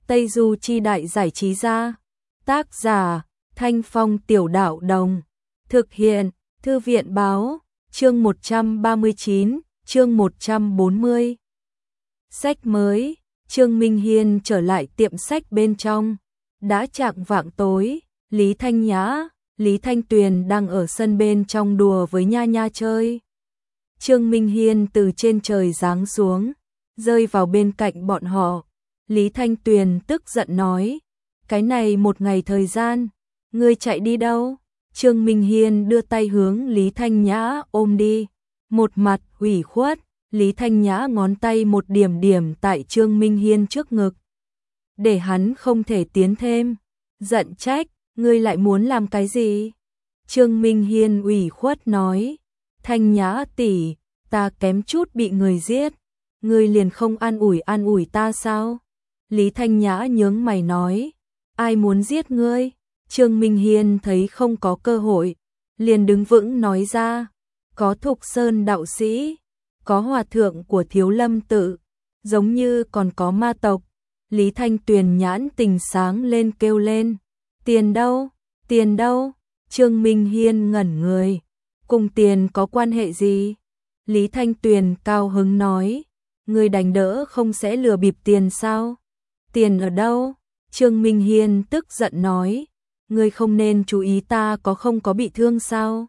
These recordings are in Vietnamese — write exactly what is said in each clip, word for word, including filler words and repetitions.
Tây Du Chi Đại Giải Trí Gia. Tác giả Thanh Phong Tiểu Đạo Đồng. Thực hiện Thư viện Báo. Chương một trăm ba mươi chín, chương một trăm bốn mươi. Sách mới. Trương Minh Hiên trở lại tiệm sách bên trong. Đã chạng vạng tối, Lý Thanh Nhã, Lý Thanh Tuyền đang ở sân bên trong đùa với Nha Nha chơi. Trương Minh Hiên từ trên trời giáng xuống, rơi vào bên cạnh bọn họ. Lý Thanh Tuyền tức giận nói, cái này một ngày thời gian, ngươi chạy đi đâu? Trương Minh Hiên đưa tay hướng Lý Thanh Nhã ôm đi, một mặt ủy khuất. Lý Thanh Nhã ngón tay một điểm điểm tại Trương Minh Hiên trước ngực, để hắn không thể tiến thêm. Giận trách, ngươi lại muốn làm cái gì? Trương Minh Hiên ủy khuất nói, Thanh Nhã tỷ, ta kém chút bị người giết, ngươi liền không an ủi an ủi ta sao? Lý Thanh Nhã nhướng mày nói, ai muốn giết ngươi? Trương Minh Hiên thấy không có cơ hội, liền đứng vững nói ra, có Thục Sơn đạo sĩ, có hòa thượng của Thiếu Lâm tự, giống như còn có ma tộc. Lý Thanh Tuyền nhãn tình sáng lên kêu lên, tiền đâu, tiền đâu? Trương Minh Hiên ngẩn người, cùng tiền có quan hệ gì? Lý Thanh Tuyền cao hứng nói, người đành đỡ không sẽ lừa bịp tiền sao? Tiền ở đâu? Trương Minh Hiên tức giận nói, ngươi không nên chú ý ta có không có bị thương sao?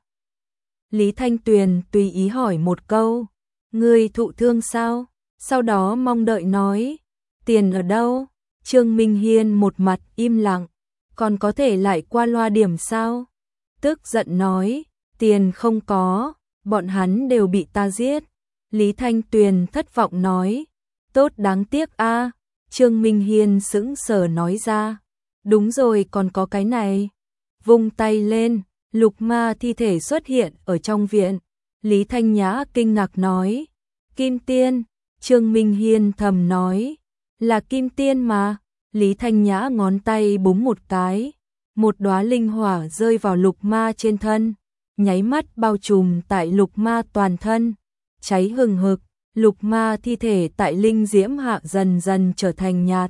Lý Thanh Tuyền tùy ý hỏi một câu, ngươi thụ thương sao? Sau đó mong đợi nói, tiền ở đâu? Trương Minh Hiên một mặt im lặng, còn có thể lại qua loa điểm sao? Tức giận nói, tiền không có, bọn hắn đều bị ta giết. Lý Thanh Tuyền thất vọng nói, tốt đáng tiếc a. Trương Minh Hiên sững sờ nói ra, đúng rồi còn có cái này. Vung tay lên, lục ma thi thể xuất hiện ở trong viện. Lý Thanh Nhã kinh ngạc nói, Kim Tiên. Trương Minh Hiên thầm nói, là Kim Tiên mà. Lý Thanh Nhã ngón tay búng một cái, một đóa linh hỏa rơi vào lục ma trên thân, nháy mắt bao trùm tại lục ma toàn thân, cháy hừng hực. Lục ma thi thể tại linh diễm hạ dần dần trở thành nhạt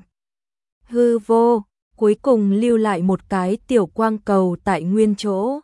hư vô, cuối cùng lưu lại một cái tiểu quang cầu tại nguyên chỗ.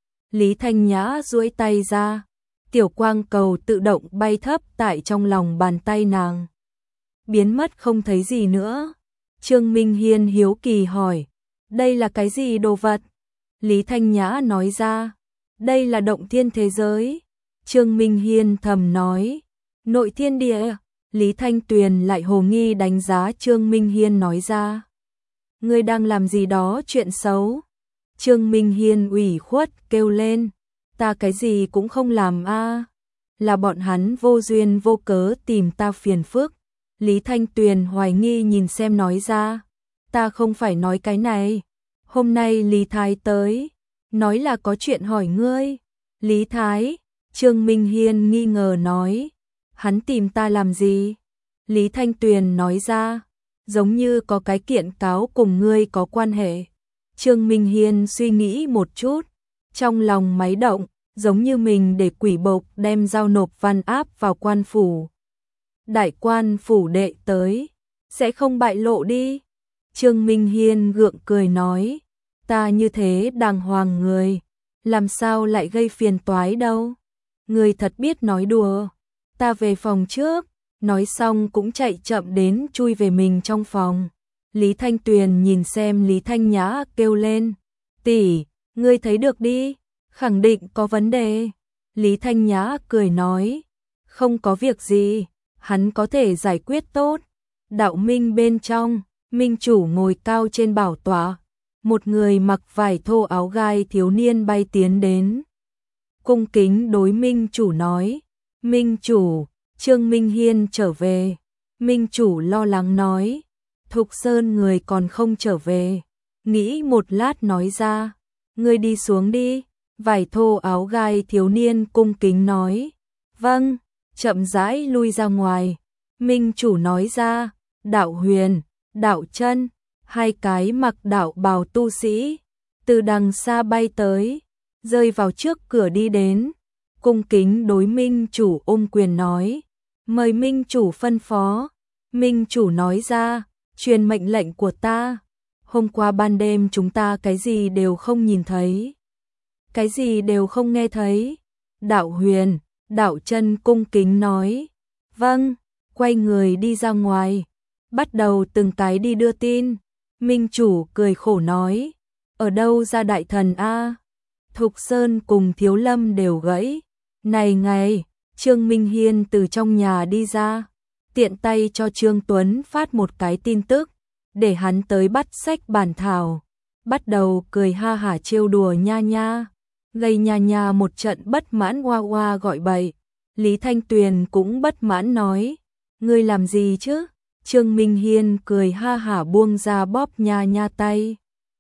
Lý Thanh Nhã duỗi tay ra, tiểu quang cầu tự động bay thấp tại trong lòng bàn tay nàng, biến mất không thấy gì nữa. Trương Minh Hiên hiếu kỳ hỏi, đây là cái gì đồ vật? Lý Thanh Nhã nói ra, đây là động thiên thế giới. Trương Minh Hiên thầm nói, nội thiên địa. Lý Thanh Tuyền lại hồ nghi đánh giá Trương Minh Hiên nói ra, ngươi đang làm gì đó chuyện xấu? Trương Minh Hiên ủy khuất kêu lên, ta cái gì cũng không làm a, là bọn hắn vô duyên vô cớ tìm ta phiền phức. Lý Thanh Tuyền hoài nghi nhìn xem nói ra, ta không phải nói cái này, hôm nay Lý Thái tới, nói là có chuyện hỏi ngươi. Lý Thái? Trương Minh Hiên nghi ngờ nói, hắn tìm ta làm gì? Lý Thanh Tuyền nói ra, giống như có cái kiện cáo cùng ngươi có quan hệ. Trương Minh Hiên suy nghĩ một chút, trong lòng máy động, giống như mình để quỷ bộc đem giao nộp văn áp vào quan phủ. Đại quan phủ đệ tới, sẽ không bại lộ đi. Trương Minh Hiên gượng cười nói, ta như thế đàng hoàng người, làm sao lại gây phiền toái đâu. Người thật biết nói đùa, ta về phòng trước. Nói xong cũng chạy chậm đến chui về mình trong phòng. Lý Thanh Tuyền nhìn xem Lý Thanh Nhã kêu lên, tỷ, ngươi thấy được đi, khẳng định có vấn đề. Lý Thanh Nhã cười nói, không có việc gì, hắn có thể giải quyết tốt. Đạo minh bên trong, minh chủ ngồi cao trên bảo tọa, một người mặc vải thô áo gai thiếu niên bay tiến đến, cung kính đối minh chủ nói, minh chủ, Trương Minh Hiên trở về. Minh chủ lo lắng nói, Thục Sơn người còn không trở về. Nghĩ một lát nói ra, ngươi đi xuống đi. Vải thô áo gai thiếu niên cung kính nói, vâng, chậm rãi lui ra ngoài. Minh chủ nói ra, Đạo Huyền, Đạo Chân, hai cái mặc đạo bào tu sĩ, từ đằng xa bay tới, rơi vào trước cửa đi đến, cung kính đối Minh chủ ôm quyền nói, mời Minh chủ phân phó. Minh chủ nói ra, truyền mệnh lệnh của ta. Hôm qua ban đêm chúng ta cái gì đều không nhìn thấy. Cái gì đều không nghe thấy. Đạo Huyền, Đạo Chân cung kính nói. Vâng, quay người đi ra ngoài. Bắt đầu từng cái đi đưa tin. Minh chủ cười khổ nói. Ở đâu ra đại thần a? Thục Sơn cùng Thiếu Lâm đều gãy. Này ngày, Trương Minh Hiên từ trong nhà đi ra. Tiện tay cho Trương Tuấn phát một cái tin tức. Để hắn tới bắt sách bản thảo. Bắt đầu cười ha hả trêu đùa nha nha. Gây nha nha một trận bất mãn hoa hoa gọi bậy. Lý Thanh Tuyền cũng bất mãn nói. Ngươi làm gì chứ? Trương Minh Hiên cười ha hả buông ra bóp nha nha tay.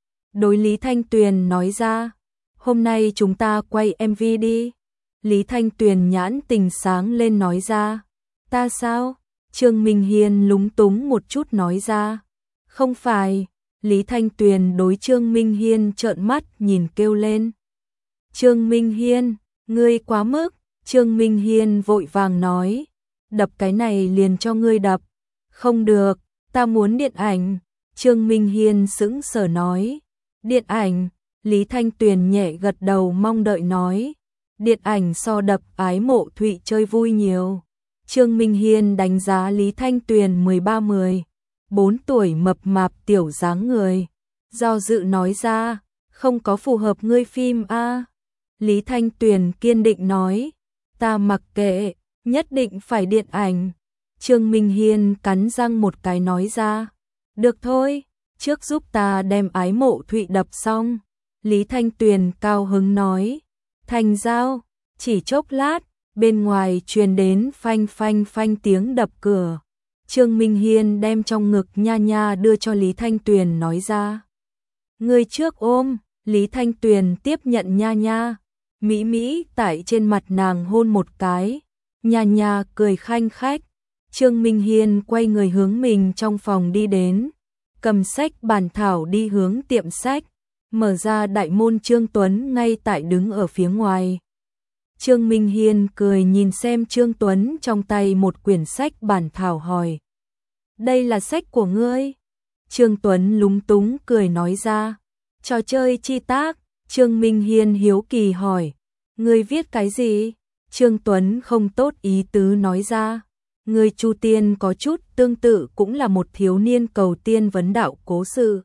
Đối Lý Thanh Tuyền nói ra. Hôm nay chúng ta quay em vê đi. Lý Thanh Tuyền nhãn tình sáng lên nói ra. Ta sao? Trương Minh Hiên lúng túng một chút nói ra. Không phải. Lý Thanh Tuyền đối Trương Minh Hiên trợn mắt nhìn kêu lên. Trương Minh Hiên, ngươi quá mức. Trương Minh Hiên vội vàng nói. Đập cái này liền cho ngươi đập. Không được, ta muốn điện ảnh. Trương Minh Hiên sững sờ nói. Điện ảnh, Lý Thanh Tuyền nhẹ gật đầu mong đợi nói. Điện ảnh so đập Ái Mộ Thụy chơi vui nhiều. Trương Minh Hiên đánh giá Lý Thanh Tuyền mười ba mười bốn tuổi mập mạp tiểu dáng người. Do dự nói ra, không có phù hợp ngươi phim a. Lý Thanh Tuyền kiên định nói. Ta mặc kệ, nhất định phải điện ảnh. Trương Minh Hiên cắn răng một cái nói ra. Được thôi, trước giúp ta đem Ái Mộ Thụy đập xong. Lý Thanh Tuyền cao hứng nói. Thành giao, chỉ chốc lát, bên ngoài truyền đến phanh phanh phanh tiếng đập cửa. Trương Minh Hiên đem trong ngực nha nha đưa cho Lý Thanh Tuyền nói ra. Người trước ôm. Lý Thanh Tuyền tiếp nhận nha nha. Mỹ Mỹ tại trên mặt nàng hôn một cái. Nha nha cười khanh khách. Trương Minh Hiên quay người hướng mình trong phòng đi đến. Cầm sách bản thảo đi hướng tiệm sách. Mở ra đại môn, Trương Tuấn ngay tại đứng ở phía ngoài. Trương Minh Hiên cười nhìn xem Trương Tuấn trong tay một quyển sách bản thảo hỏi. Đây là sách của ngươi? Trương Tuấn lúng túng cười nói ra. Trò chơi chi tác. Trương Minh Hiên hiếu kỳ hỏi. Ngươi viết cái gì? Trương Tuấn không tốt ý tứ nói ra. Ngươi Chu Tiên có chút tương tự, cũng là một thiếu niên cầu tiên vấn đạo cố sự.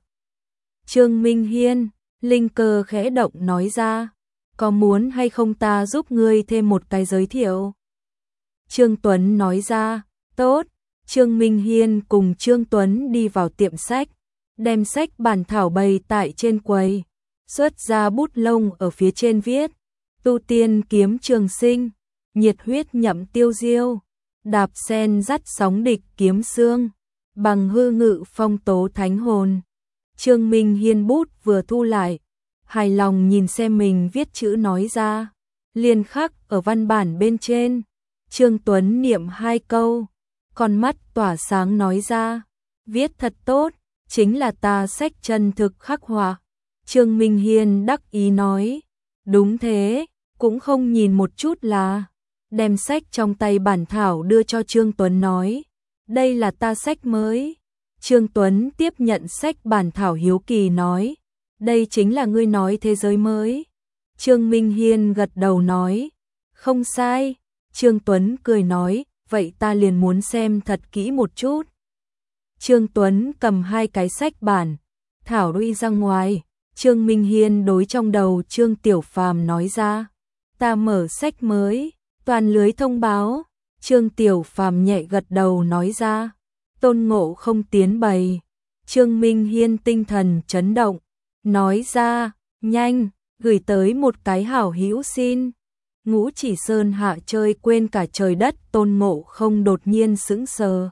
Trương Minh Hiên, linh cơ khẽ động nói ra. Có muốn hay không ta giúp ngươi thêm một cái giới thiệu? Trương Tuấn nói ra. Tốt. Trương Minh Hiên cùng Trương Tuấn đi vào tiệm sách. Đem sách bản thảo bày tại trên quầy. Xuất ra bút lông ở phía trên viết. Tu tiên kiếm trường sinh. Nhiệt huyết nhậm tiêu diêu. Đạp sen dắt sóng địch kiếm xương. Bằng hư ngự phong tố thánh hồn. Trương Minh Hiên bút vừa thu lại. Hài lòng nhìn xem mình viết chữ nói ra. Liền khắc ở văn bản bên trên. Trương Tuấn niệm hai câu. Con mắt tỏa sáng nói ra. Viết thật tốt. Chính là ta sách chân thực khắc họa. Trương Minh Hiên đắc ý nói. Đúng thế, cũng không nhìn một chút là. Đem sách trong tay bản thảo đưa cho Trương Tuấn nói. Đây là ta sách mới. Trương Tuấn tiếp nhận sách bản thảo hiếu kỳ nói. Đây chính là ngươi nói thế giới mới. Trương Minh Hiên gật đầu nói. Không sai. Trương Tuấn cười nói. Vậy ta liền muốn xem thật kỹ một chút. Trương Tuấn cầm hai cái sách bản thảo đi ra ngoài. Trương Minh Hiên đối trong đầu Trương Tiểu Phàm nói ra. Ta mở sách mới. Toàn lưới thông báo. Trương Tiểu Phàm nhẹ gật đầu nói ra. Tôn Ngộ Không tiến bày. Trương Minh Hiên tinh thần chấn động. Nói ra. Nhanh. Gửi tới một cái hảo hữu xin. Ngũ Chỉ Sơn hạ chơi quên cả trời đất. Tôn Ngộ Không đột nhiên sững sờ.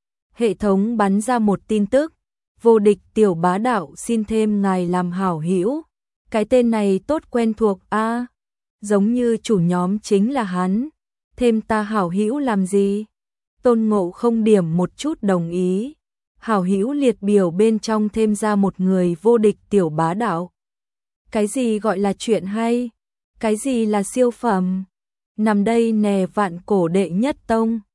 Hệ thống bắn ra một tin tức. Vô địch tiểu bá đạo xin thêm ngài làm hảo hữu. Cái tên này tốt quen thuộc a. À, giống như chủ nhóm chính là hắn. Thêm ta hảo hữu làm gì? Tôn Ngộ Không điểm một chút đồng ý. Hảo hữu liệt biểu bên trong thêm ra một người vô địch tiểu bá đạo. Cái gì gọi là chuyện hay? Cái gì là siêu phẩm? Nằm đây nè vạn cổ đệ nhất tông.